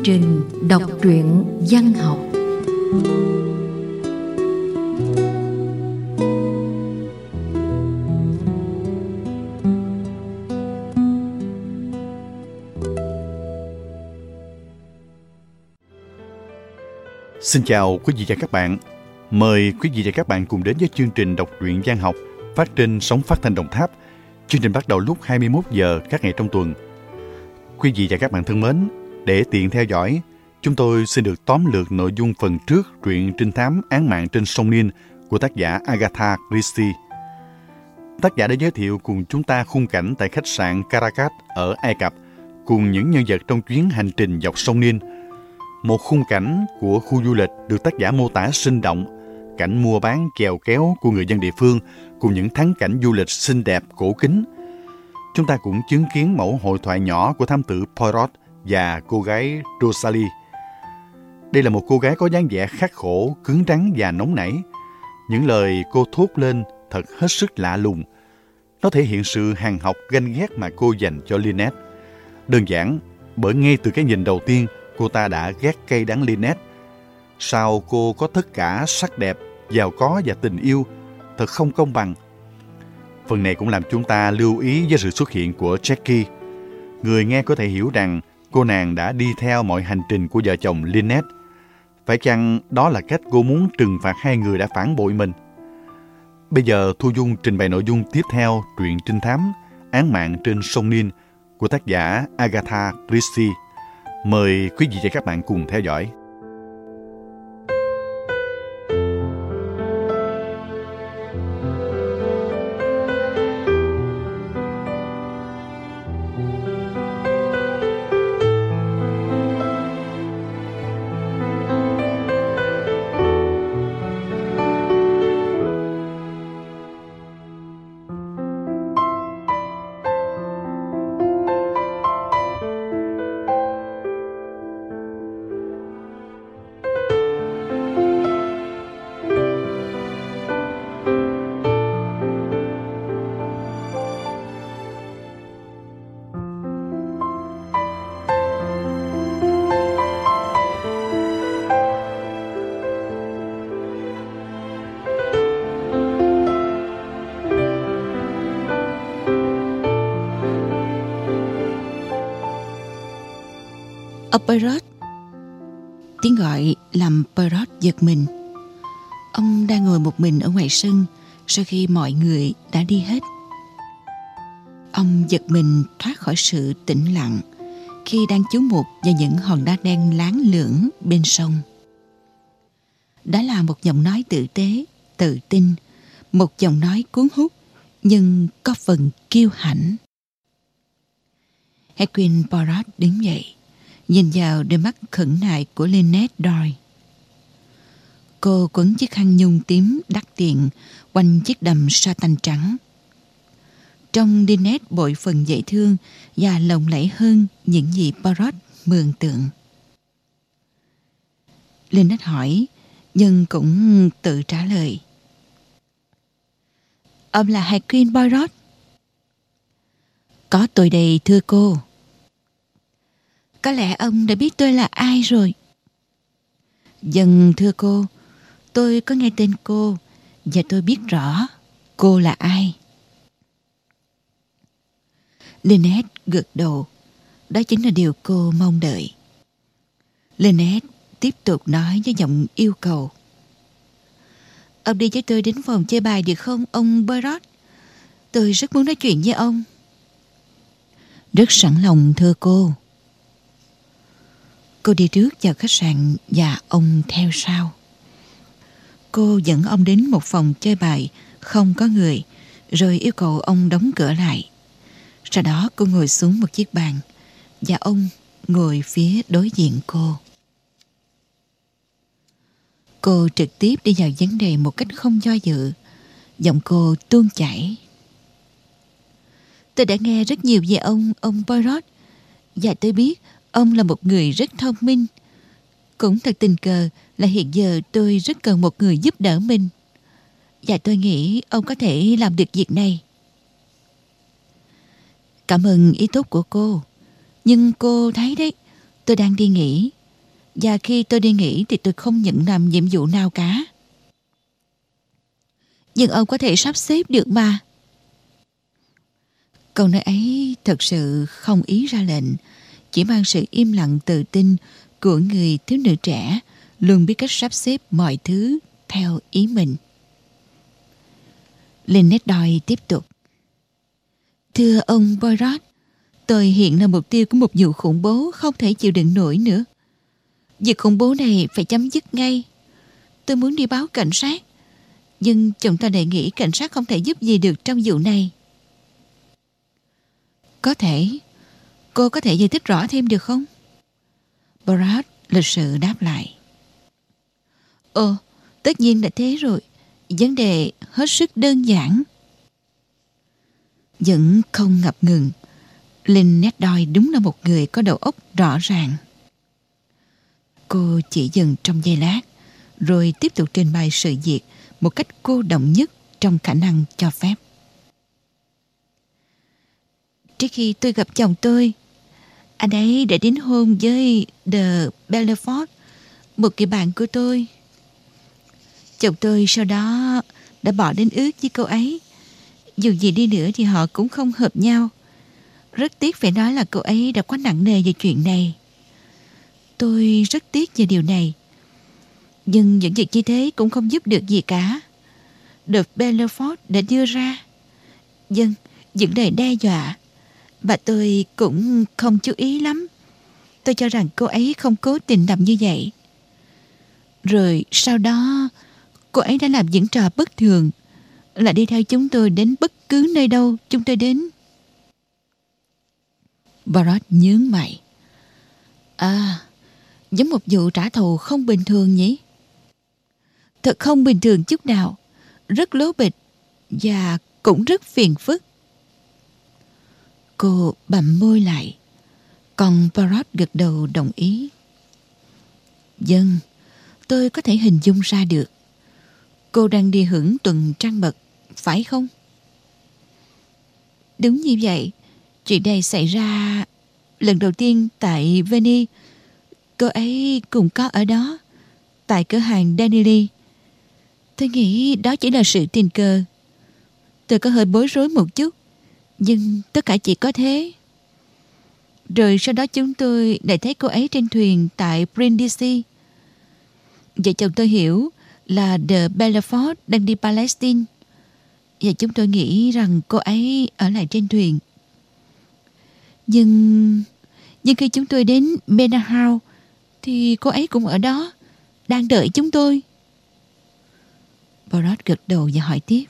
trình đọc truyện văn học. Xin chào quý vị và các bạn. Mời quý vị và các bạn cùng đến với chương trình đọc truyện văn học phát trên sóng phát thanh Đồng Tháp. Chương trình bắt đầu lúc 21 giờ các ngày trong tuần. Quý vị và các bạn thân mến, để tiện theo dõi, chúng tôi xin được tóm lược nội dung phần trước truyện trinh thám Án mạng trên sông Nin của tác giả Agatha Christie. Tác giả đã giới thiệu cùng chúng ta khung cảnh tại khách sạn Caracas ở Ai Cập cùng những nhân vật trong chuyến hành trình dọc sông Nin. Một khung cảnh của khu du lịch được tác giả mô tả sinh động, cảnh mua bán chèo kéo của người dân địa phương cùng những thắng cảnh du lịch xinh đẹp cổ kính. Chúng ta cũng chứng kiến mẫu hội thoại nhỏ của thám tử Poirot và cô gái Rosalie. Đây là một cô gái có dáng vẻ khắc khổ, cứng rắn và nóng nảy. Những lời cô thốt lên thật hết sức lạ lùng. Nó thể hiện sự hằn học ganh ghét mà cô dành cho Lynette. Đơn giản bởi ngay từ cái nhìn đầu tiên, cô ta đã ghét cay đắng Lynette. Sao cô có tất cả sắc đẹp, giàu có và tình yêu, thật không công bằng. Phần này cũng làm chúng ta lưu ý với sự xuất hiện của Jackie. Người nghe có thể hiểu rằng cô nàng đã đi theo mọi hành trình của vợ chồng Lynette. Phải chăng đó là cách cô muốn trừng phạt hai người đã phản bội mình? Bây giờ Thu Dung trình bày nội dung tiếp theo truyện trinh thám Án mạng trên sông Nin của tác giả Agatha Christie. Mời quý vị và các bạn cùng theo dõi. Poirot. Tiếng gọi làm Poirot giật mình. Ông đang ngồi một mình ở ngoài sân sau khi mọi người đã đi hết. Ông giật mình thoát khỏi sự tĩnh lặng khi đang chú mục vào những hòn đá đen láng lưỡng bên sông. Đó là một giọng nói tử tế, tự tin, một giọng nói cuốn hút nhưng có phần kiêu hãnh. Hercule Poirot đứng dậy, nhìn vào đôi mắt khẩn nại của Lynette Doyle. Cô quấn chiếc khăn nhung tím đắt tiền quanh chiếc đầm sa tanh trắng. Trông Lynette bội phần dễ thương và lộng lẫy hơn những gì Poirot mường tượng. Lynette hỏi, nhưng cũng tự trả lời. Ông là Hercule Poirot? Có tôi đây thưa cô. Có lẽ ông đã biết tôi là ai rồi. Vâng thưa cô, tôi có nghe tên cô và tôi biết rõ cô là ai. Lynette gật đầu. Đó chính là điều cô mong đợi. Lynette tiếp tục nói với giọng yêu cầu. Ông đi với tôi đến phòng chơi bài được không ông Poirot? Tôi rất muốn nói chuyện với ông. Rất sẵn lòng thưa cô. Cô đi trước vào khách sạn và ông theo sau. Cô dẫn ông đến một phòng chơi bài không có người, rồi yêu cầu ông đóng cửa lại. Sau đó cô ngồi xuống một chiếc bàn và ông ngồi phía đối diện cô. Cô trực tiếp đi vào vấn đề một cách không do dự. Giọng cô tuôn chảy. Tôi đã nghe rất nhiều về ông Poirot, và tôi biết ông là một người rất thông minh. Cũng thật tình cờ là hiện giờ tôi rất cần một người giúp đỡ mình. Và tôi nghĩ ông có thể làm được việc này. Cảm ơn ý tốt của cô. Nhưng cô thấy đấy, tôi đang đi nghỉ. Và khi tôi đi nghỉ thì tôi không nhận làm nhiệm vụ nào cả. Nhưng ông có thể sắp xếp được mà. Câu nói ấy thật sự không ý ra lệnh, chỉ mang sự im lặng tự tin của người thiếu nữ trẻ luôn biết cách sắp xếp mọi thứ theo ý mình. Lynette Doyle tiếp tục. Thưa ông Poirot, tôi hiện là mục tiêu của một vụ khủng bố không thể chịu đựng nổi nữa. Việc khủng bố này phải chấm dứt ngay. Tôi muốn đi báo cảnh sát, nhưng chồng tôi đề nghị cảnh sát không thể giúp gì được trong vụ này. Có thể. Cô có thể giải thích rõ thêm được không? Poirot lịch sự đáp lại. Ồ, tất nhiên là thế rồi. Vấn đề hết sức đơn giản. Vẫn không ngập ngừng. Lynette Doyle đúng là một người có đầu óc rõ ràng. Cô chỉ dừng trong giây lát, rồi tiếp tục trình bày sự việc một cách cô động nhất trong khả năng cho phép. Trước khi tôi gặp chồng tôi, anh ấy đã đính hôn với De Belfort, một người bạn của tôi. Chồng tôi sau đó đã bỏ đến ước với cô ấy. Dù gì đi nữa thì họ cũng không hợp nhau. Rất tiếc phải nói là cô ấy đã quá nặng nề về chuyện này. Tôi rất tiếc về điều này. Nhưng những việc như thế cũng không giúp được gì cả. De Belfort đã đưa ra những lời đe dọa, và tôi cũng không chú ý lắm. Tôi cho rằng cô ấy không cố tình làm như vậy. Rồi sau đó cô ấy đã làm những trò bất thường, là đi theo chúng tôi đến bất cứ nơi đâu chúng tôi đến. Poirot nhướng mày. À, giống một vụ trả thù không bình thường nhỉ? Thật không bình thường chút nào. Rất lố bịch và cũng rất phiền phức. Cô bặm môi lại, còn Poirot gật đầu đồng ý. Vâng, tôi có thể hình dung ra được. Cô đang đi hưởng tuần trăng mật, phải không? Đúng như vậy. Chuyện này xảy ra lần đầu tiên tại Venice. Cô ấy cũng có ở đó, tại cửa hàng Danieli. Tôi nghĩ đó chỉ là sự tình cờ. Tôi có hơi bối rối một chút, nhưng tất cả chỉ có thế. Rồi sau đó chúng tôi lại thấy cô ấy trên thuyền tại Brindisi. Vợ chồng tôi hiểu là De Belfort đang đi Palestine, và chúng tôi nghĩ rằng cô ấy ở lại trên thuyền. Nhưng khi chúng tôi đến Manor House thì cô ấy cũng ở đó, đang đợi chúng tôi. Poirot gật đầu và hỏi tiếp.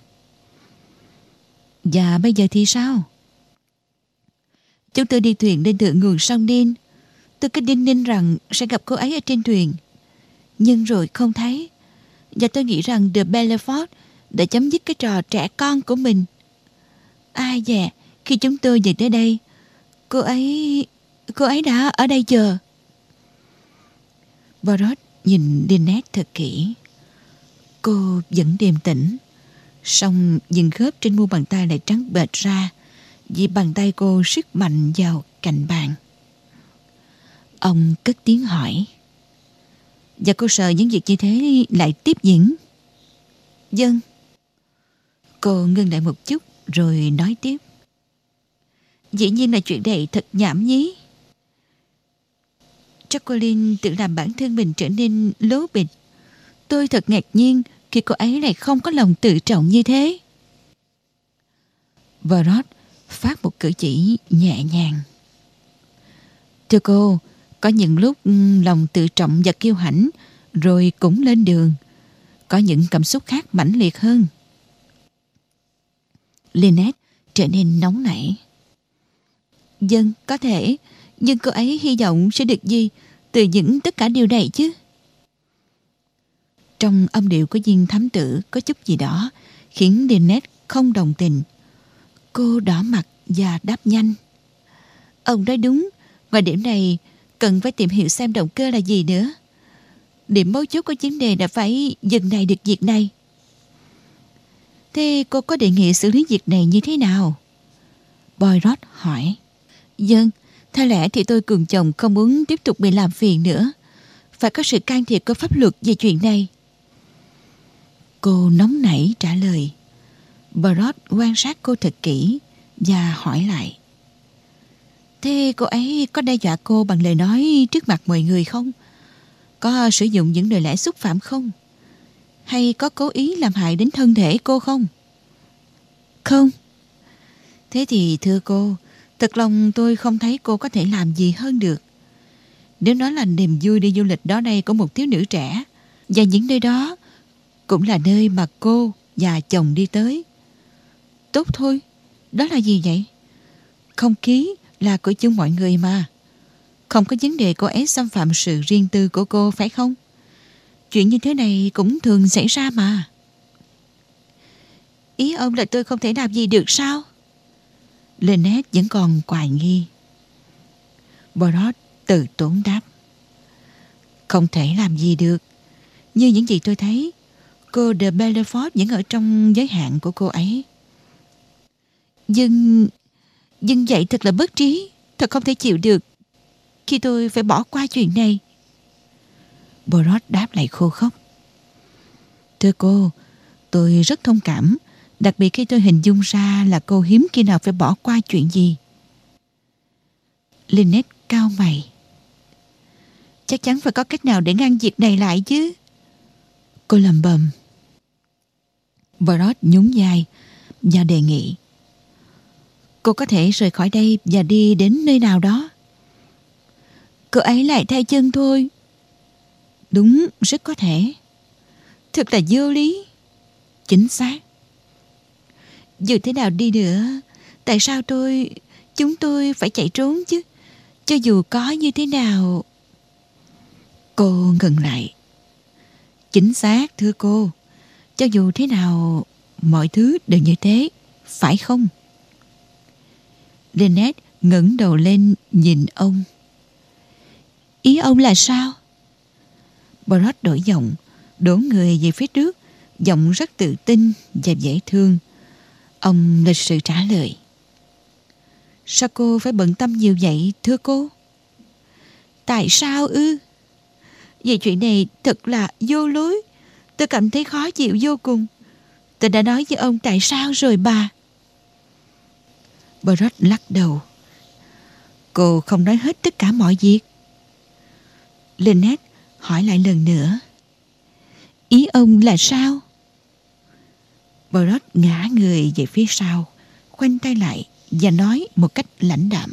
Và bây giờ thì sao? Chúng tôi đi thuyền lên thượng nguồn sông Nin. Tôi cứ đinh ninh rằng sẽ gặp cô ấy ở trên thuyền, nhưng rồi không thấy. Và tôi nghĩ rằng De Belfort đã chấm dứt cái trò trẻ con của mình. Ai dè, khi chúng tôi về tới đây, cô ấy đã ở đây chờ. Poirot nhìn Lynette thật kỹ. Cô vẫn điềm tĩnh, song những khớp trên mu bàn tay lại trắng bệch ra vì bàn tay cô siết mạnh vào cạnh bàn. Ông cất tiếng hỏi. Và cô sợ những việc như thế lại tiếp diễn? Vâng. Cô ngưng lại một chút rồi nói tiếp. Dĩ nhiên là chuyện này thật nhảm nhí. Jacqueline tự làm bản thân mình trở nên lố bịch. Tôi thật ngạc nhiên khi cô ấy lại không có lòng tự trọng như thế. Poirot phát một cử chỉ nhẹ nhàng. Thưa cô, có những lúc lòng tự trọng và kiêu hãnh rồi cũng lên đường. Có những cảm xúc khác mãnh liệt hơn. Lynette trở nên nóng nảy. Vâng, có thể. Nhưng cô ấy hy vọng sẽ được gì từ tất cả điều này chứ? Trong âm điệu của viên thám tử có chút gì đó khiến Lynette không đồng tình. Cô đỏ mặt và đáp nhanh. Ông nói đúng. Ngoài điểm này cần phải tìm hiểu xem động cơ là gì nữa. Điểm mấu chốt của vấn đề là phải dừng này được việc này. Thế cô có đề nghị xử lý việc này như thế nào? Poirot hỏi. Vâng, theo lẽ thì tôi cùng chồng không muốn tiếp tục bị làm phiền nữa. phải có sự can thiệp của pháp luật về chuyện này. Cô nóng nảy trả lời. Brod quan sát cô thật kỹ và hỏi lại. Thế cô ấy có đe dọa cô bằng lời nói trước mặt mọi người không? Có sử dụng những lời lẽ xúc phạm không? Hay có cố ý làm hại đến thân thể cô không? Không. Thế thì thưa cô, thật lòng tôi không thấy cô có thể làm gì hơn được. Nếu nói là niềm vui đi du lịch đó đây của một thiếu nữ trẻ, và những nơi đó cũng là nơi mà cô và chồng đi tới. Tốt thôi, đó là gì vậy? Không khí là của chung mọi người mà. Không có vấn đề cô ấy xâm phạm sự riêng tư của cô, phải không? Chuyện như thế này cũng thường xảy ra mà. Ý ông là tôi không thể làm gì được sao? Lynette vẫn còn hoài nghi. Brod từ tốn đáp. Không thể làm gì được. Như những gì tôi thấy, cô de Belfort vẫn ở trong giới hạn của cô ấy. Nhưng vậy thật là bất trí. Thật không thể chịu được khi tôi phải bỏ qua chuyện này. Brod đáp lại khô khốc. Thưa cô, tôi rất thông cảm, đặc biệt khi tôi hình dung ra là cô hiếm khi nào phải bỏ qua chuyện gì. Lynette cau mày. Chắc chắn phải có cách nào để ngăn việc này lại chứ. Cô lầm bầm. Brod nhún vai và đề nghị. Cô có thể rời khỏi đây và đi đến nơi nào đó. Cô ấy lại thay chân thôi. Đúng, rất có thể. Thật là vô lý. Chính xác. Dù thế nào đi nữa, tại sao chúng tôi phải chạy trốn chứ? Cho dù có như thế nào. Cô ngừng lại. Chính xác, thưa cô. Cho dù thế nào, mọi thứ đều như thế, phải không? Lynette ngẩng đầu lên nhìn ông. Ý ông là sao? Brod đổi giọng, đổ người về phía trước, giọng rất tự tin và dễ thương. Ông lịch sự trả lời. Sao cô phải bận tâm nhiều vậy, thưa cô? Tại sao ư? Vì chuyện này thật là vô lối. Tôi cảm thấy khó chịu vô cùng. Tôi đã nói với ông tại sao rồi bà. Brod lắc đầu. Cô không nói hết tất cả mọi việc. Lynette hỏi lại lần nữa. Ý ông là sao? Brod ngã người về phía sau, khoanh tay lại và nói một cách lãnh đạm.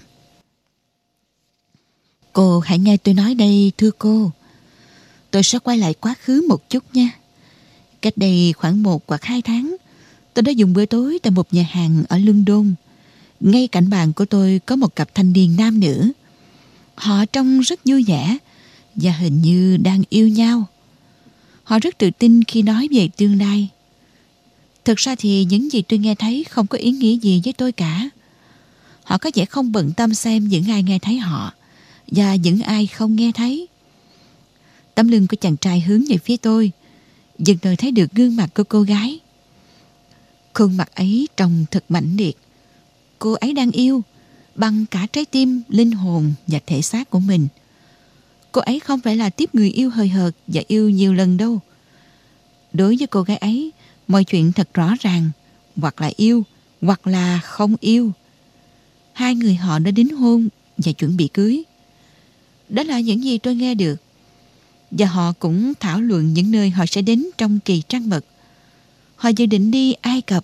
Cô hãy nghe tôi nói đây, thưa cô. Tôi sẽ quay lại quá khứ một chút nha. Cách đây khoảng 1 hoặc 2 tháng, tôi đã dùng bữa tối tại một nhà hàng ở London. Ngay cạnh bàn của tôi có một cặp thanh niên nam nữ. Họ trông rất vui vẻ và hình như đang yêu nhau. Họ rất tự tin khi nói về tương lai. Thực ra thì những gì tôi nghe thấy không có ý nghĩa gì với tôi cả. Họ có vẻ không bận tâm xem những ai nghe thấy họ và những ai không nghe thấy. Tấm lưng của chàng trai hướng về phía tôi, dần đời thấy được gương mặt của cô gái. Khuôn mặt ấy trông thật mãnh liệt. Cô ấy đang yêu bằng cả trái tim, linh hồn và thể xác của mình. Cô ấy không phải là tiếp người yêu hời hợt và yêu nhiều lần đâu. Đối với cô gái ấy, mọi chuyện thật rõ ràng. Hoặc là yêu, hoặc là không yêu. Hai người họ đã đính hôn và chuẩn bị cưới. Đó là những gì tôi nghe được. Và họ cũng thảo luận những nơi họ sẽ đến trong kỳ trăng mật. Họ dự định đi Ai Cập.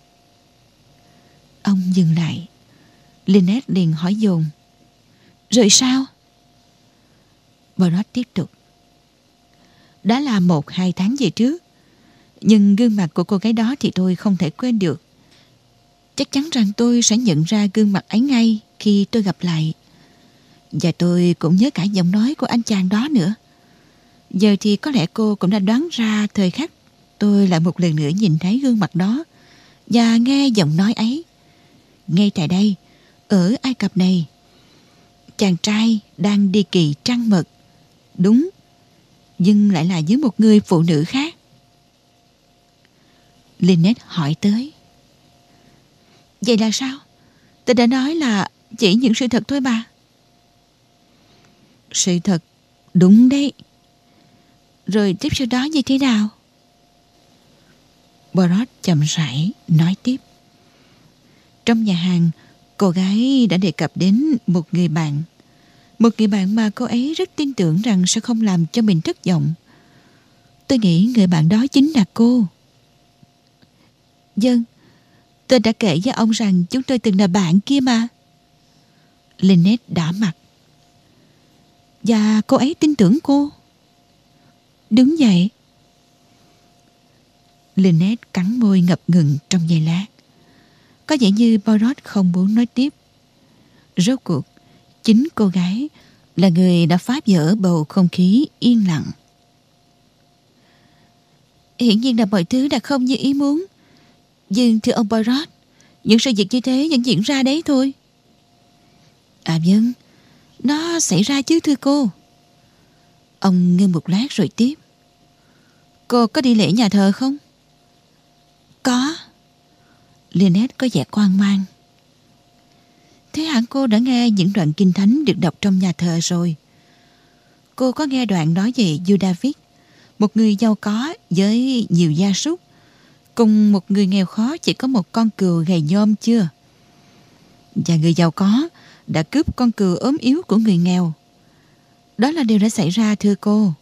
Ông dừng lại. Lynette liền hỏi dồn. Rồi sao? Brod tiếp tục. Đó là 1-2 tháng về trước. Nhưng gương mặt của cô gái đó thì tôi không thể quên được. Chắc chắn rằng tôi sẽ nhận ra gương mặt ấy ngay khi tôi gặp lại. Và tôi cũng nhớ cả giọng nói của anh chàng đó nữa. Giờ thì có lẽ cô cũng đã đoán ra thời khắc tôi lại một lần nữa nhìn thấy gương mặt đó và nghe giọng nói ấy. Ngay tại đây, ở Ai Cập này, chàng trai đang đi kỳ trăng mật. Đúng, nhưng lại là với một người phụ nữ khác. Lynette hỏi tới. Vậy là sao? Tôi đã nói là chỉ những sự thật thôi mà. Sự thật, đúng đấy. Rồi tiếp sau đó như thế nào? Poirot chậm rãi nói tiếp. Trong nhà hàng, cô gái đã đề cập đến một người bạn. Một người bạn mà cô ấy rất tin tưởng rằng sẽ không làm cho mình thất vọng. Tôi nghĩ người bạn đó chính là cô. Vâng, tôi đã kể với ông rằng chúng tôi từng là bạn kia mà. Lynette đỏ mặt. Và cô ấy tin tưởng cô? Đúng vậy. Lynette cắn môi ngập ngừng trong giây lát. Có vẻ như Poirot không muốn nói tiếp. Rốt cuộc, chính cô gái là người đã phá vỡ bầu không khí yên lặng. Hiển nhiên là mọi thứ đã không như ý muốn. Nhưng thưa ông Poirot, những sự việc như thế vẫn diễn ra đấy thôi. À vâng, nó xảy ra chứ thưa cô. Ông ngưng một lát rồi tiếp. Cô có đi lễ nhà thờ không? Có. Lynette có vẻ hoang mang. Thế hẳn cô đã nghe những đoạn kinh thánh được đọc trong nhà thờ rồi. Cô có nghe đoạn nói về vua David, một người giàu có với nhiều gia súc, cùng một người nghèo khó chỉ có một con cừu gầy nhom chưa? Và người giàu có đã cướp con cừu ốm yếu của người nghèo. Đó là điều đã xảy ra thưa cô.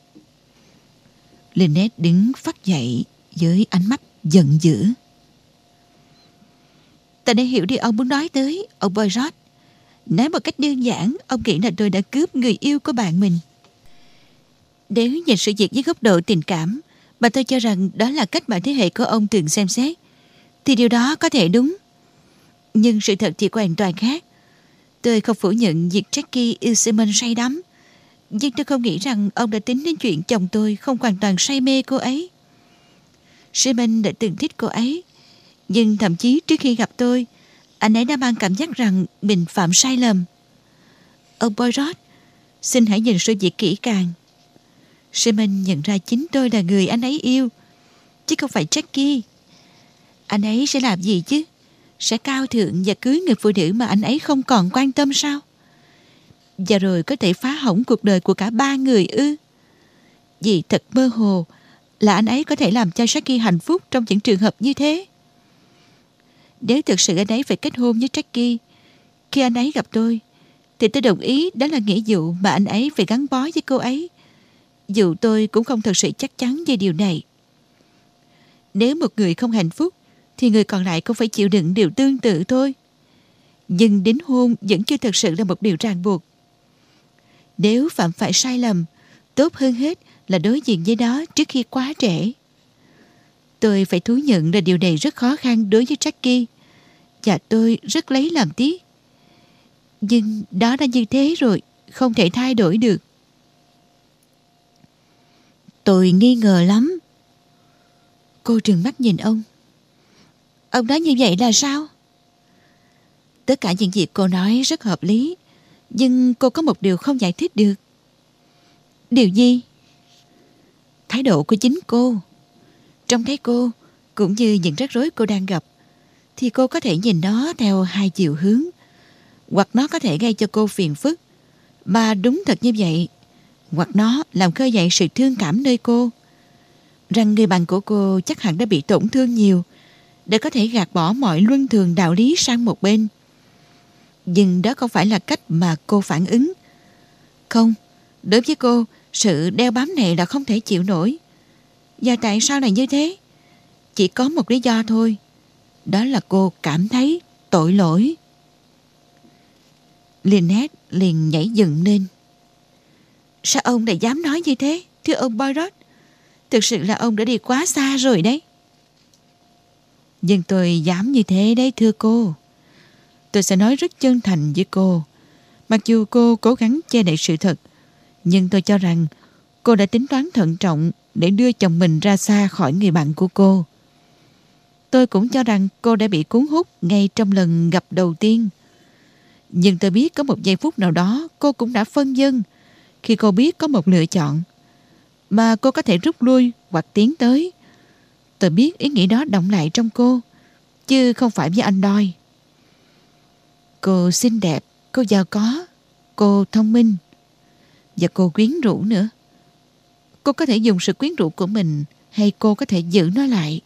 Lynette đứng phắt dậy với ánh mắt giận dữ. Ta đã hiểu đi ông muốn nói tới, ông Poirot. Nói một cách đơn giản, ông nghĩ là tôi đã cướp người yêu của bạn mình. Nếu nhìn sự việc với góc độ tình cảm, mà tôi cho rằng đó là cách mà thế hệ của ông thường xem xét, thì điều đó có thể đúng. Nhưng sự thật thì hoàn toàn khác. Tôi không phủ nhận việc Jackie yêu Simon say đắm, nhưng tôi không nghĩ rằng ông đã tính đến chuyện chồng tôi không hoàn toàn say mê cô ấy. Simon đã từng thích cô ấy, nhưng thậm chí trước khi gặp tôi, anh ấy đã mang cảm giác rằng mình phạm sai lầm. Ông Poirot, xin hãy nhìn sự việc kỹ càng. Simon nhận ra chính tôi là người anh ấy yêu, chứ không phải Jackie. Anh ấy sẽ làm gì chứ? Sẽ cao thượng và cưới người phụ nữ mà anh ấy không còn quan tâm sao? Và rồi có thể phá hỏng cuộc đời của cả ba người ư? Vì thật mơ hồ là anh ấy có thể làm cho Jackie hạnh phúc trong những trường hợp như thế. Nếu thực sự anh ấy phải kết hôn với Jackie, khi anh ấy gặp tôi, thì tôi đồng ý đó là nghĩa vụ mà anh ấy phải gắn bó với cô ấy, dù tôi cũng không thật sự chắc chắn về điều này. Nếu một người không hạnh phúc, thì người còn lại cũng phải chịu đựng điều tương tự thôi. Nhưng đính hôn vẫn chưa thật sự là một điều ràng buộc. Nếu phạm phải sai lầm, tốt hơn hết là đối diện với nó trước khi quá trễ. Tôi phải thú nhận là điều này rất khó khăn đối với Jackie, và tôi rất lấy làm tiếc. Nhưng đó đã như thế rồi, không thể thay đổi được. Tôi nghi ngờ lắm. Cô trừng mắt nhìn ông. Ông nói như vậy là sao? Tất cả những gì cô nói rất hợp lý, nhưng cô có một điều không giải thích được. Điều gì? Thái độ của chính cô. Trông thấy cô, cũng như những rắc rối cô đang gặp, thì cô có thể nhìn nó theo hai chiều hướng. Hoặc nó có thể gây cho cô phiền phức, mà đúng thật như vậy. Hoặc nó làm khơi dậy sự thương cảm nơi cô, rằng người bạn của cô chắc hẳn đã bị tổn thương nhiều, để có thể gạt bỏ mọi luân thường đạo lý sang một bên. Nhưng đó không phải là cách mà cô phản ứng. Không, đối với cô, sự đeo bám này là không thể chịu nổi. Và tại sao lại như thế? Chỉ có một lý do thôi. Đó là cô cảm thấy tội lỗi. Lynette liền nhảy dựng lên. Sao ông lại dám nói như thế, thưa ông Poirot? Thực sự là ông đã đi quá xa rồi đấy. Nhưng tôi dám như thế đấy thưa cô. Tôi sẽ nói rất chân thành với cô. Mặc dù cô cố gắng che đậy sự thật, nhưng tôi cho rằng cô đã tính toán thận trọng để đưa chồng mình ra xa khỏi người bạn của cô. Tôi cũng cho rằng cô đã bị cuốn hút ngay trong lần gặp đầu tiên. Nhưng tôi biết có một giây phút nào đó cô cũng đã phân vân khi cô biết có một lựa chọn, mà cô có thể rút lui hoặc tiến tới. Tôi biết ý nghĩ đó động lại trong cô, chứ không phải với anh Doyle. Cô xinh đẹp, cô giàu có, cô thông minh, và cô quyến rũ nữa. Cô có thể dùng sự quyến rũ của mình, hay cô có thể giữ nó lại.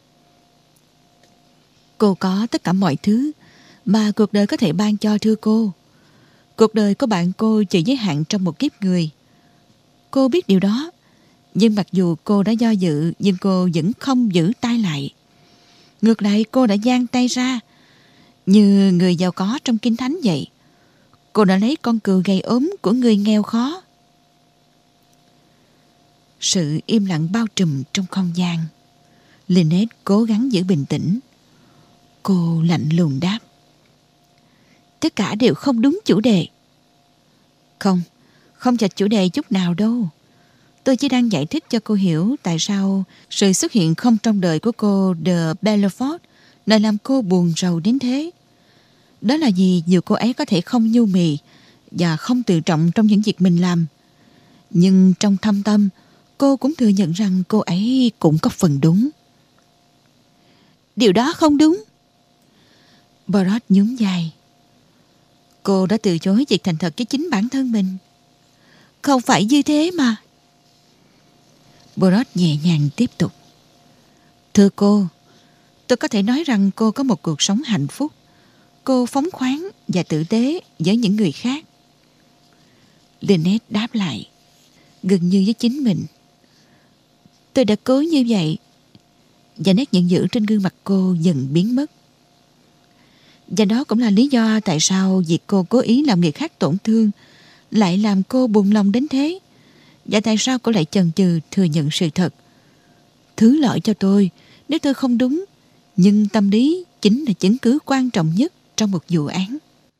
Cô có tất cả mọi thứ mà cuộc đời có thể ban cho thưa cô. Cuộc đời của bạn cô chỉ giới hạn trong một kiếp người. Cô biết điều đó. Nhưng mặc dù cô đã do dự, nhưng cô vẫn không giữ tay lại. Ngược lại, cô đã dang tay ra, như người giàu có trong Kinh Thánh vậy. Cô đã lấy con cừu gầy ốm của người nghèo khó. Sự im lặng bao trùm trong không gian. Lynette cố gắng giữ bình tĩnh. Cô lạnh lùng đáp: tất cả đều không đúng chủ đề. Không chạch chủ đề chút nào đâu. Tôi chỉ đang giải thích cho cô hiểu tại sao sự xuất hiện không trong đời của cô de Belfort lại làm cô buồn rầu đến thế. Đó là vì dù cô ấy có thể không nhu mì và không tự trọng trong những việc mình làm, nhưng trong thâm tâm cô cũng thừa nhận rằng cô ấy cũng có phần đúng. Điều đó không đúng. Barot nhún vai. Cô đã từ chối việc thành thật với chính bản thân mình. Không phải như thế mà. Barot nhẹ nhàng tiếp tục. Thưa cô, tôi có thể nói rằng cô có một cuộc sống hạnh phúc. Cô phóng khoáng và tử tế với những người khác. Lynette đáp lại, gần như với chính mình. Tôi đã cố như vậy. Và nét giận dữ trên gương mặt cô dần biến mất. Và đó cũng là lý do tại sao việc cô cố ý làm người khác tổn thương lại làm cô buồn lòng đến thế. Và tại sao cô lại chần chừ thừa nhận sự thật. Thứ lỗi cho tôi nếu tôi không đúng, nhưng tâm lý chính là chứng cứ quan trọng nhất trong một vụ án.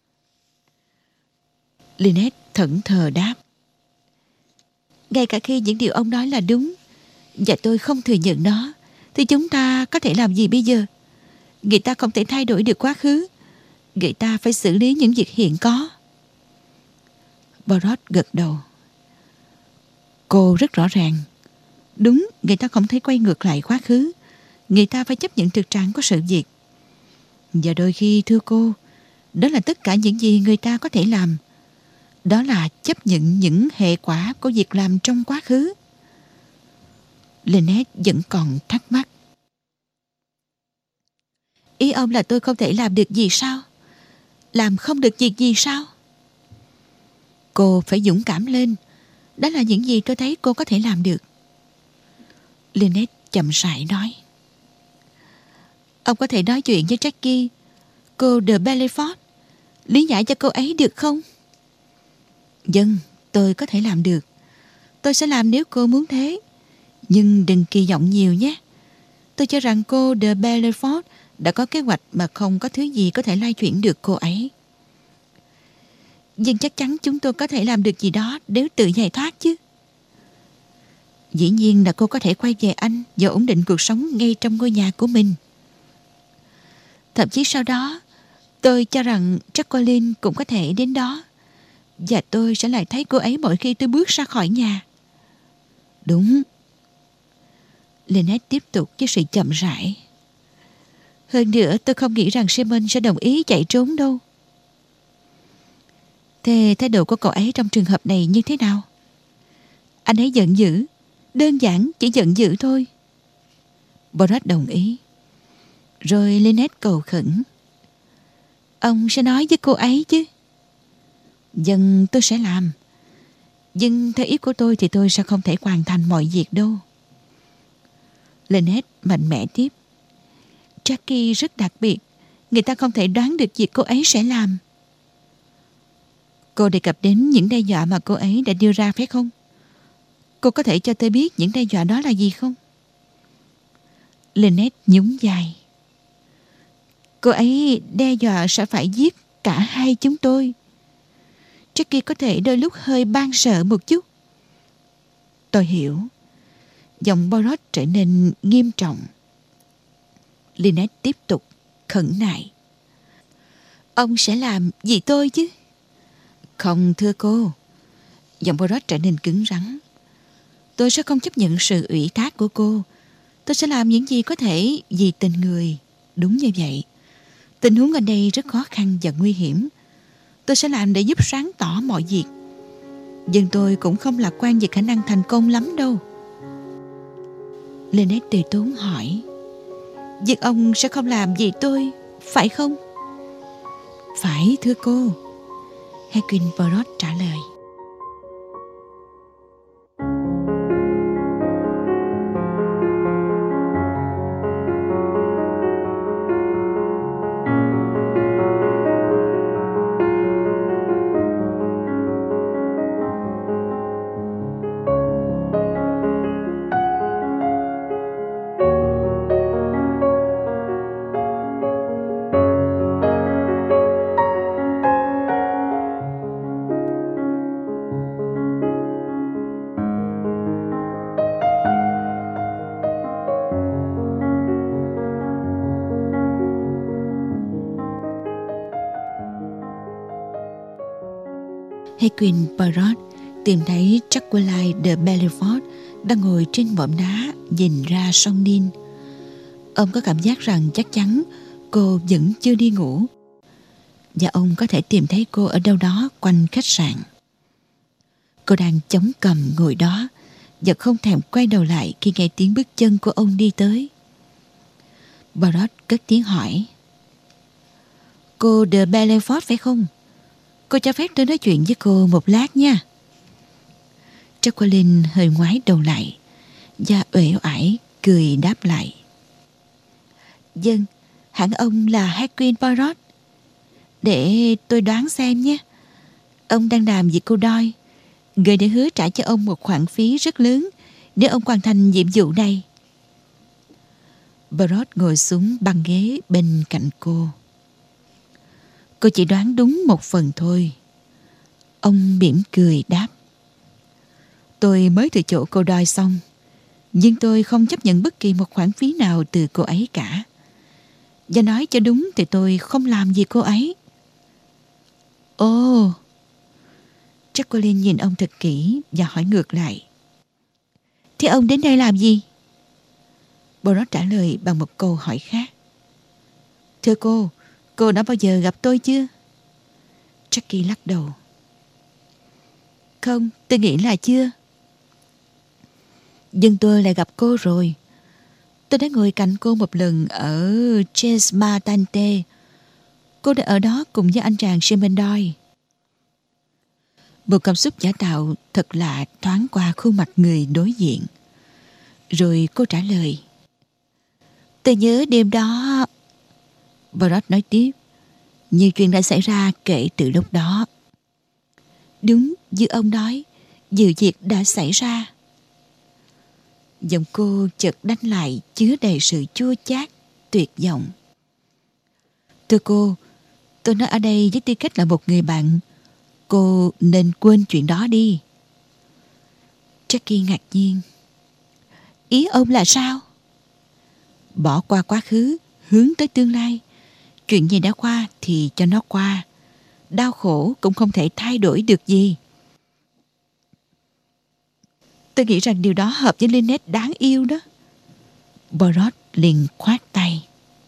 Lynette thẫn thờ đáp. Ngay cả khi những điều ông nói là đúng và tôi không thừa nhận nó, thì chúng ta có thể làm gì bây giờ? Người ta không thể thay đổi được quá khứ. Người ta phải xử lý những việc hiện có. Barot gật đầu. Cô rất rõ ràng. Đúng, người ta không thể quay ngược lại quá khứ. Người ta phải chấp nhận thực trạng của sự việc. Và đôi khi, thưa cô, đó là tất cả những gì người ta có thể làm. Đó là chấp nhận những hệ quả của việc làm trong quá khứ. Lynette vẫn còn thắc mắc. Ý ông là tôi không thể làm được gì sao? Làm không được việc gì sao? Cô phải dũng cảm lên. Đó là những gì tôi thấy cô có thể làm được. Lynette chậm rãi nói. Ông có thể nói chuyện với Jackie, cô de Belfort, lý giải cho cô ấy được không? Vâng, tôi có thể làm được. Tôi sẽ làm nếu cô muốn thế. Nhưng đừng kỳ vọng nhiều nhé. Tôi cho rằng cô de Belfort đã có kế hoạch mà không có thứ gì có thể lay chuyển được cô ấy. Nhưng chắc chắn chúng tôi có thể làm được gì đó nếu tự giải thoát chứ. Dĩ nhiên là cô có thể quay về Anh và ổn định cuộc sống ngay trong ngôi nhà của mình. Thậm chí sau đó, tôi cho rằng Jacqueline cũng có thể đến đó. Và tôi sẽ lại thấy cô ấy mỗi khi tôi bước ra khỏi nhà. Đúng. Lynette tiếp tục với sự chậm rãi. Hơn nữa tôi không nghĩ rằng Simon sẽ đồng ý chạy trốn đâu. Thế thái độ của cậu ấy trong trường hợp này như thế nào? Anh ấy giận dữ. Đơn giản chỉ giận dữ thôi. Barot đồng ý. Rồi Lynette cầu khẩn. Ông sẽ nói với cô ấy chứ? Vâng, tôi sẽ làm. Nhưng theo ý của tôi thì tôi sẽ không thể hoàn thành mọi việc đâu. Lynette mạnh mẽ tiếp. Jackie rất đặc biệt. Người ta không thể đoán được việc cô ấy sẽ làm. Cô đề cập đến những đe dọa mà cô ấy đã đưa ra phải không? Cô có thể cho tôi biết những đe dọa đó là gì không? Lynette nhún vai. Cô ấy đe dọa sẽ phải giết cả hai chúng tôi. Jackie có thể đôi lúc hơi ban sợ một chút. Tôi hiểu. Giọng Barot trở nên nghiêm trọng. Lynette tiếp tục khẩn nại. Ông sẽ làm gì tôi chứ? Không thưa cô. Giọng Barot trở nên cứng rắn. Tôi sẽ không chấp nhận sự ủy thác của cô. Tôi sẽ làm những gì có thể vì tình người. Đúng như vậy. Tình huống ở đây rất khó khăn và nguy hiểm. Tôi sẽ làm để giúp sáng tỏ mọi việc. Nhưng tôi cũng không lạc quan về khả năng thành công lắm đâu. Lynette từ tốn hỏi. Nhưng ông sẽ không làm gì tôi, phải không? Phải, thưa cô, Hercule Poirot trả lời. Hercule Poirot tìm thấy Jacques de Belfort đang ngồi trên mỏm đá nhìn ra sông Nin. Ông có cảm giác rằng chắc chắn cô vẫn chưa đi ngủ, và ông có thể tìm thấy cô ở đâu đó quanh khách sạn. Cô đang chống cằm ngồi đó và không thèm quay đầu lại khi nghe tiếng bước chân của ông đi tới. Poirot cất tiếng hỏi. Cô de Belfort phải không? Cô cho phép tôi nói chuyện với cô một lát nha. Jacqueline hơi ngoái đầu lại và uể oải cười đáp lại. Vâng, hẳn ông là Hercule Poirot. Để tôi đoán xem nhé. Ông đang làm việc cô Doyle. Người đã hứa trả cho ông một khoản phí rất lớn nếu ông hoàn thành nhiệm vụ này. Poirot ngồi xuống băng ghế bên cạnh cô. Cô chỉ đoán đúng một phần thôi. Ông mỉm cười đáp. Tôi mới từ chỗ cô Doyle xong, nhưng tôi không chấp nhận bất kỳ một khoản phí nào từ cô ấy cả. Và nói cho đúng thì tôi không làm gì cô ấy. Ồ! Jacqueline nhìn ông thật kỹ và hỏi ngược lại. Thế ông đến đây làm gì? Poirot trả lời bằng một câu hỏi khác. Thưa cô đã bao giờ gặp tôi chưa? Jackie lắc đầu. Không, tôi nghĩ là chưa. Nhưng tôi lại gặp cô rồi. Tôi đã ngồi cạnh cô một lần ở Ches Martante. Cô đã ở đó cùng với anh chàng Simon Doyle. Một cảm xúc giả tạo thật lạ thoáng qua khuôn mặt người đối diện. Rồi cô trả lời. Tôi nhớ đêm đó. Poirot nói tiếp. Nhiều chuyện đã xảy ra kể từ lúc đó. Đúng như ông nói, nhiều việc đã xảy ra. Giọng cô chợt đánh lại chứa đầy sự chua chát, tuyệt vọng. Thưa cô, tôi nói ở đây với tư cách là một người bạn. Cô nên quên chuyện đó đi. Jackie ngạc nhiên. Ý ông là sao? Bỏ qua quá khứ, hướng tới tương lai. Chuyện gì đã qua thì cho nó qua. Đau khổ cũng không thể thay đổi được gì. Tôi nghĩ rằng điều đó hợp với Lynette đáng yêu đó. Poirot liền khoát tay.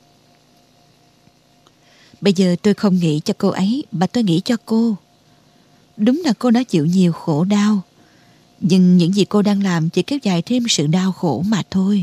Bây giờ tôi không nghĩ cho cô ấy, mà tôi nghĩ cho cô. Đúng là cô đã chịu nhiều khổ đau, nhưng những gì cô đang làm chỉ kéo dài thêm sự đau khổ mà thôi.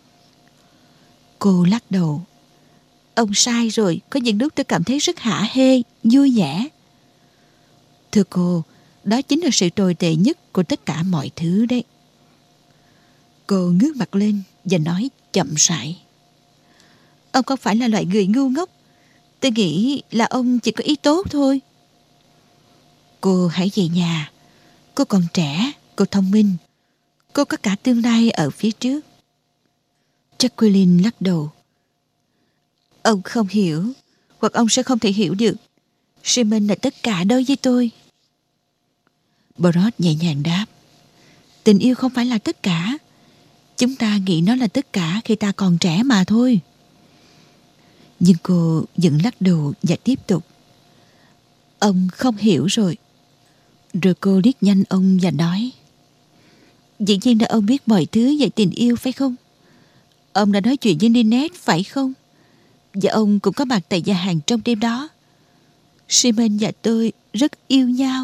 Cô lắc đầu. Ông sai rồi, có những lúc tôi cảm thấy rất hả hê, vui vẻ. Thưa cô, đó chính là sự tồi tệ nhất của tất cả mọi thứ đấy. Cô ngước mặt lên và nói chậm rãi. Ông không phải là loại người ngu ngốc. Tôi nghĩ là ông chỉ có ý tốt thôi. Cô hãy về nhà. Cô còn trẻ, cô thông minh. Cô có cả tương lai ở phía trước. Jacqueline lắc đầu. Ông không hiểu, hoặc ông sẽ không thể hiểu được. Simon là tất cả đối với tôi. Poirot nhẹ nhàng đáp. Tình yêu không phải là tất cả. Chúng ta nghĩ nó là tất cả khi ta còn trẻ mà thôi. Nhưng cô vẫn lắc đầu và tiếp tục. Ông không hiểu rồi. Rồi cô liếc nhanh ông và nói. Dĩ nhiên là ông biết mọi thứ về tình yêu phải không? Ông đã nói chuyện với Lynette phải không? Và ông cũng có mặt tại nhà hàng trong đêm đó. Simon và tôi rất yêu nhau.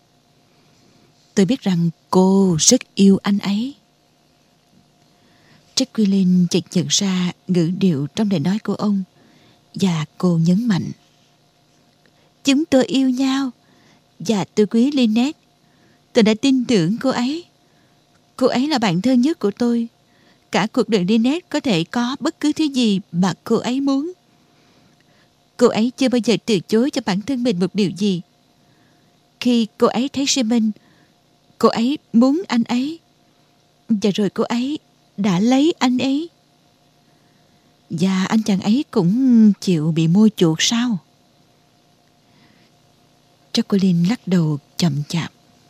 Tôi biết rằng cô rất yêu anh ấy. Jacqueline chợt nhận ra ngữ điệu trong lời nói của ông, và cô nhấn mạnh: chúng tôi yêu nhau, và tôi quý Lynette. Tôi đã tin tưởng cô ấy. Cô ấy là bạn thân nhất của tôi. Cả cuộc đời Lynette có thể có bất cứ thứ gì mà cô ấy muốn. Cô ấy chưa bao giờ từ chối cho bản thân mình một điều gì. Khi cô ấy thấy Simon, cô ấy muốn anh ấy, và rồi cô ấy đã lấy anh ấy. Và anh chàng ấy cũng chịu bị mua chuộc sao? Jacqueline lắc đầu chậm chạp.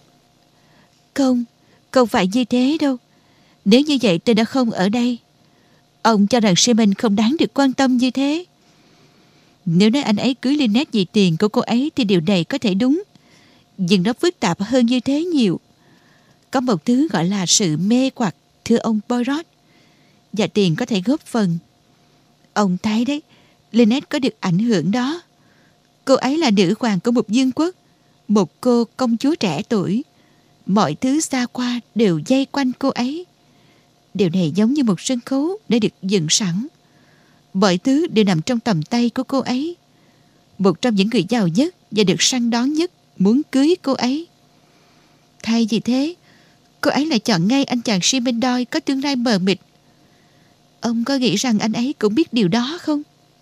Không phải như thế đâu. Nếu như vậy tôi đã không ở đây. Ông cho rằng Simon không đáng được quan tâm như thế. Nếu nói anh ấy cưới Lynette vì tiền của cô ấy thì điều này có thể đúng. Nhưng nó phức tạp hơn như thế nhiều. Có một thứ gọi là sự mê hoặc, thưa ông Poirot, và tiền có thể góp phần. Ông thấy đấy, Lynette có được ảnh hưởng đó. Cô ấy là nữ hoàng của một vương quốc, một cô công chúa trẻ tuổi. Mọi thứ xa qua đều dây quanh cô ấy. Điều này giống như một sân khấu đã được dựng sẵn. Mọi thứ đều nằm trong tầm tay của cô ấy. Một trong những người giàu nhất và được săn đón nhất muốn cưới cô ấy. Thay vì thế, cô ấy lại chọn ngay anh chàng Simon Doyle có tương lai mờ mịt. Ông có nghĩ rằng anh ấy cũng biết điều đó không?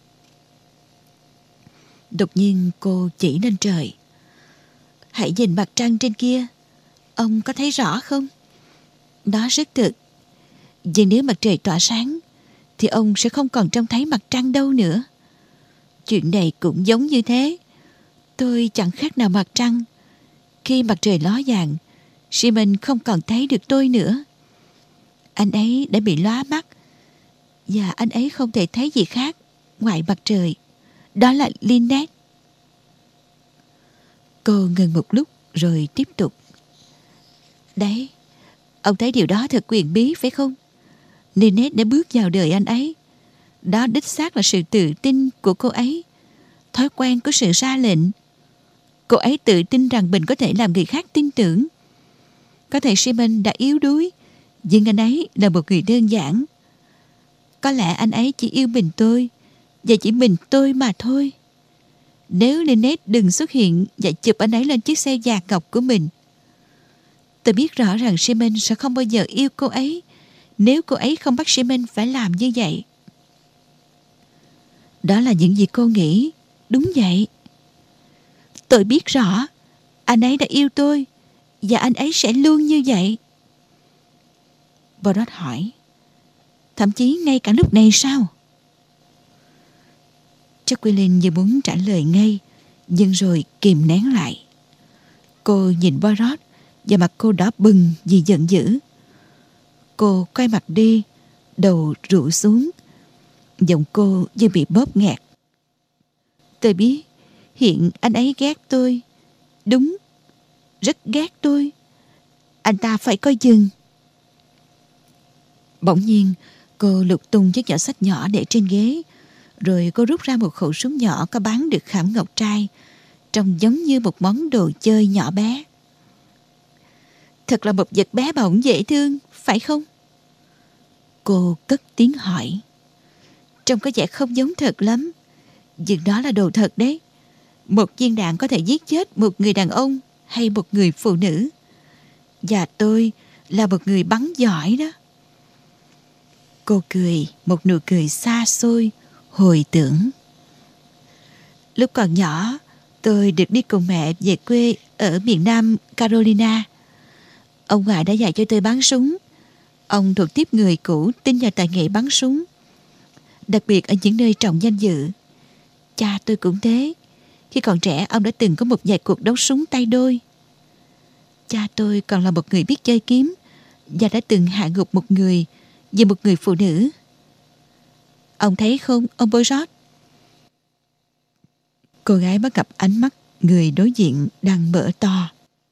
Đột nhiên cô chỉ lên trời. Hãy nhìn mặt trăng trên kia. Ông có thấy rõ không? Đó rất thực. Nhưng nếu mặt trời tỏa sáng thì ông sẽ không còn trông thấy mặt trăng đâu nữa. Chuyện này cũng giống như thế. Tôi chẳng khác nào mặt trăng. Khi mặt trời ló dạng, Simon không còn thấy được tôi nữa. Anh ấy đã bị lóa mắt, và anh ấy không thể thấy gì khác ngoài mặt trời. Đó là Lynette. Cô ngừng một lúc rồi tiếp tục. Đấy, ông thấy điều đó thật quyền bí phải không? Lynette đã bước vào đời anh ấy. Đó đích xác là sự tự tin của cô ấy, thói quen của sự ra lệnh. Cô ấy tự tin rằng mình có thể làm người khác tin tưởng. Có thể Simon đã yếu đuối, nhưng anh ấy là một người đơn giản. Có lẽ anh ấy chỉ yêu mình tôi, và chỉ mình tôi mà thôi. Nếu Lynette đừng xuất hiện và chụp anh ấy lên chiếc xe vàng ngọc của mình, tôi biết rõ rằng Simon sẽ không bao giờ yêu cô ấy nếu cô ấy không bắt Simon phải làm như vậy. Đó là những gì cô nghĩ. Đúng vậy. Tôi biết rõ anh ấy đã yêu tôi, và anh ấy sẽ luôn như vậy. Poirot hỏi. Thậm chí ngay cả lúc này sao? Jacqueline như muốn trả lời ngay, nhưng rồi kìm nén lại. Cô nhìn Poirot, và mặt cô đỏ bừng vì giận dữ. Cô quay mặt đi, đầu rũ xuống. Giọng cô như bị bóp nghẹt. Tôi biết hiện anh ấy ghét tôi. Đúng, rất ghét tôi. Anh ta phải coi chừng. Bỗng nhiên cô lục tung chiếc giỏ sách nhỏ để trên ghế, rồi cô rút ra một khẩu súng nhỏ có bán được khảm ngọc trai, trông giống như một món đồ chơi nhỏ bé. Thật là một vật bé bỏng dễ thương, phải không? Cô cất tiếng hỏi. Trông có vẻ không giống thật lắm, nhưng đó là đồ thật đấy. Một viên đạn có thể giết chết một người đàn ông hay một người phụ nữ. Và tôi là một người bắn giỏi đó. Cô cười một nụ cười xa xôi, hồi tưởng. Lúc còn nhỏ, tôi được đi cùng mẹ về quê ở miền Nam Carolina. Ông ngoại đã dạy cho tôi bắn súng. Ông thuộc tiếp người cũ tin vào tài nghệ bắn súng, đặc biệt ở những nơi trọng danh dự. Cha tôi cũng thế. Khi còn trẻ, ông đã từng có một vài cuộc đấu súng tay đôi. Cha tôi còn là một người biết chơi kiếm, và đã từng hạ gục một người vì một người phụ nữ. Ông thấy không, ông Poirot? Cô gái bắt gặp ánh mắt người đối diện đang mở to.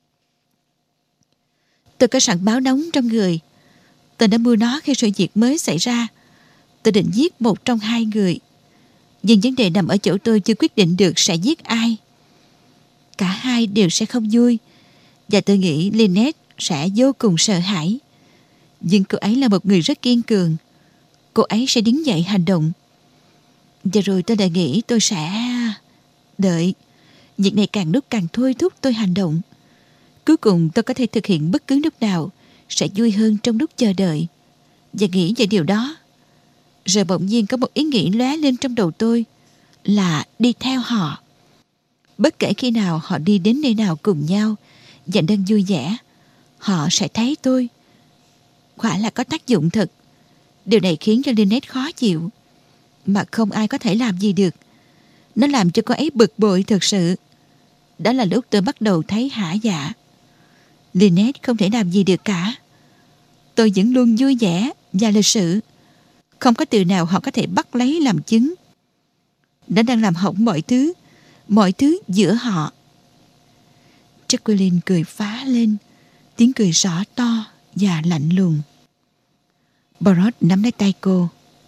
Tôi có sẵn báo nóng trong người. Tôi đã mua nó khi sự việc mới xảy ra. Tôi định giết một trong hai người, nhưng vấn đề nằm ở chỗ tôi chưa quyết định được sẽ giết ai. Cả hai đều sẽ không vui, và tôi nghĩ Lynette sẽ vô cùng sợ hãi. Nhưng cô ấy là một người rất kiên cường. cô ấy sẽ đứng dậy hành động. Và rồi tôi đã nghĩ tôi sẽ đợi. Việc này càng lúc càng thôi thúc tôi hành động. Cuối cùng tôi có thể thực hiện bất cứ lúc nào, sẽ vui hơn trong lúc chờ đợi. Và nghĩ về điều đó. Rồi bỗng nhiên có một ý nghĩ lóe lên trong đầu tôi là đi theo họ. Bất kể khi nào họ đi đến nơi nào cùng nhau và đang vui vẻ, họ sẽ thấy tôi. Quả là có tác dụng thật. Điều này khiến cho Lynette khó chịu, mà không ai có thể làm gì được. Nó làm cho cô ấy bực bội thật sự. Đó là lúc tôi bắt đầu thấy hả dạ. Lynette không thể làm gì được cả. Tôi vẫn luôn vui vẻ và lịch sự. Không có từ nào họ có thể bắt lấy làm chứng. Nó đang làm hỏng mọi thứ giữa họ. Jacqueline cười phá lên, tiếng cười rõ to và lạnh lùng. Barrot nắm lấy tay cô.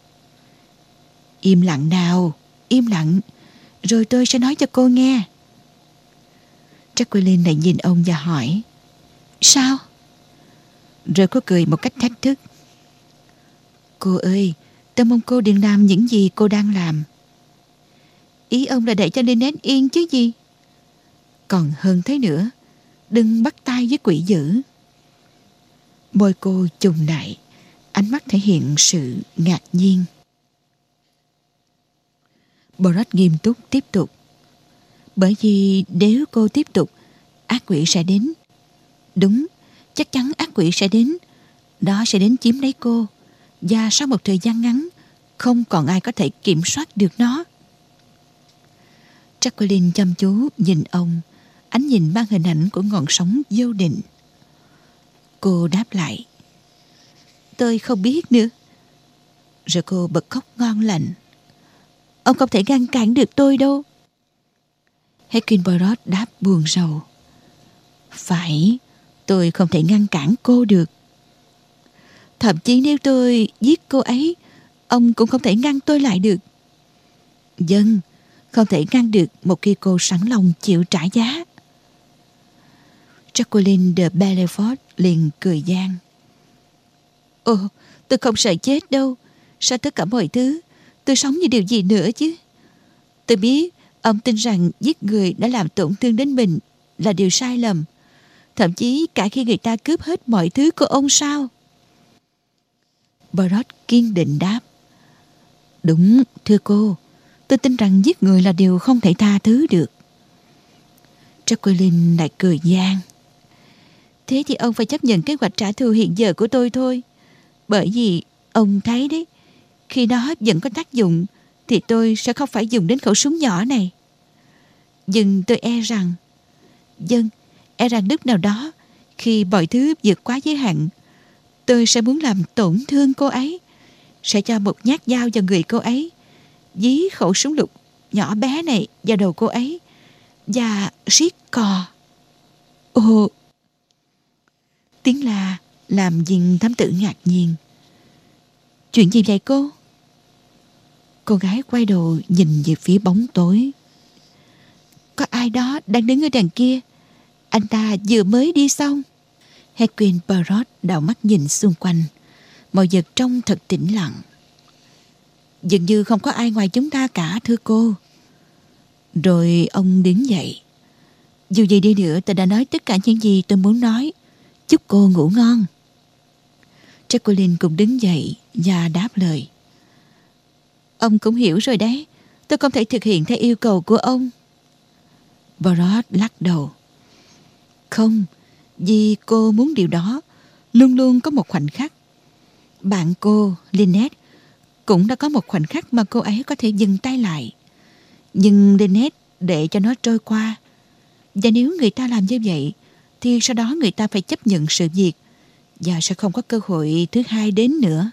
Im lặng nào, im lặng, rồi tôi sẽ nói cho cô nghe. Jacqueline lại nhìn ông và hỏi, sao? Rồi cô cười một cách thách thức. Cô ơi, tôi mong cô đừng làm những gì cô đang làm. Ý ông là để cho Lynette yên chứ gì? Còn hơn thế nữa, đừng bắt tay với quỷ dữ. Môi cô chùng lại, ánh mắt thể hiện sự ngạc nhiên. Barrot nghiêm túc tiếp tục. Bởi vì nếu cô tiếp tục, ác quỷ sẽ đến. Đúng, chắc chắn ác quỷ sẽ đến. Đó sẽ đến chiếm lấy cô. Và sau một thời gian ngắn, không còn ai có thể kiểm soát được nó. Jacqueline chăm chú nhìn ông, ánh nhìn mang hình ảnh của ngọn sóng vô định. Cô đáp lại, tôi không biết nữa. Rồi cô bật khóc ngon lành. Ông không thể ngăn cản được tôi đâu. Hercule Poirot đáp buồn rầu. Phải, tôi không thể ngăn cản cô được. Thậm chí nếu tôi giết cô ấy, ông cũng không thể ngăn tôi lại được. Vâng, không thể ngăn được một khi cô sẵn lòng chịu trả giá. Jacqueline de Belfort liền cười gian. Ồ, tôi không sợ chết đâu. Sau tất cả mọi thứ, tôi sống như điều gì nữa chứ? Tôi biết ông tin rằng giết người đã làm tổn thương đến mình là điều sai lầm. Thậm chí cả khi người ta cướp hết mọi thứ của ông sao? Barrot kiên định đáp. Đúng, thưa cô. Tôi tin rằng giết người là điều không thể tha thứ được. Jacqueline lại cười gian. Thế thì ông phải chấp nhận kế hoạch trả thù hiện giờ của tôi thôi. Bởi vì ông thấy đấy, khi nó vẫn có tác dụng thì tôi sẽ không phải dùng đến khẩu súng nhỏ này. Nhưng tôi e rằng lúc nào đó, khi mọi thứ vượt quá giới hạn, tôi sẽ muốn làm tổn thương cô ấy, sẽ cho một nhát dao vào người cô ấy, dí khẩu súng lục nhỏ bé này vào đầu cô ấy và siết cò. Ồ! Tiếng la làm viên thám tử ngạc nhiên. Chuyện gì vậy cô? Cô gái quay đầu nhìn về phía bóng tối. Có ai đó đang đứng ở đằng kia. Anh ta vừa mới đi xong. Hercule Poirot đảo mắt nhìn xung quanh. Mọi vật trông thật tĩnh lặng. Dường như không có ai ngoài chúng ta cả, thưa cô. Rồi ông đứng dậy. Dù gì đi nữa, tôi đã nói tất cả những gì tôi muốn nói. Chúc cô ngủ ngon. Jacqueline cũng đứng dậy và đáp lời. Ông cũng hiểu rồi đấy. Tôi không thể thực hiện theo yêu cầu của ông. Barrot lắc đầu. Không, vì cô muốn điều đó. Luôn luôn có một khoảnh khắc. Bạn cô, Lynette, cũng đã có một khoảnh khắc mà cô ấy có thể dừng tay lại. Nhưng Lynette để cho nó trôi qua. Và nếu người ta làm như vậy, thì sau đó người ta phải chấp nhận sự việc và sẽ không có cơ hội thứ hai đến nữa.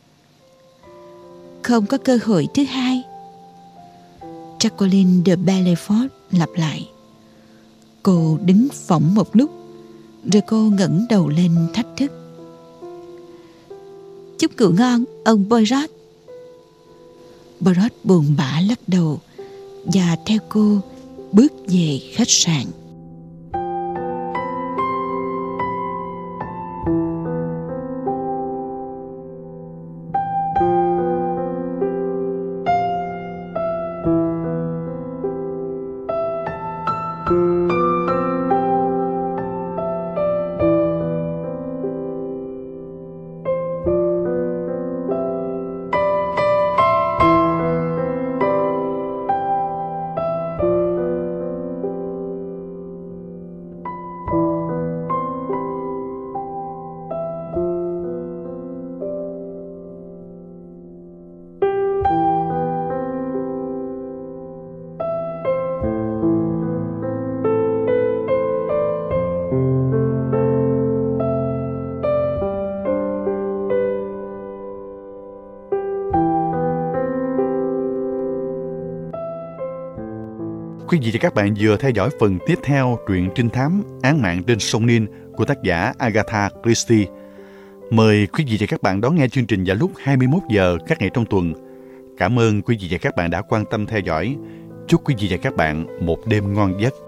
Không có cơ hội thứ hai. Jacqueline de Belfort lặp lại. Cô đứng phỏng một lúc, rồi cô ngẩng đầu lên thách thức. Chúc ngủ ngon, ông Poirot. Poirot buồn bã lắc đầu và theo cô bước về khách sạn. Quý vị và các bạn vừa theo dõi phần tiếp theo truyện trinh thám Án mạng trên sông Nin của tác giả Agatha Christie. Mời quý vị và các bạn đón nghe chương trình vào lúc 21 giờ các ngày trong tuần. Cảm ơn quý vị và các bạn đã quan tâm theo dõi. Chúc quý vị và các bạn một đêm ngon giấc.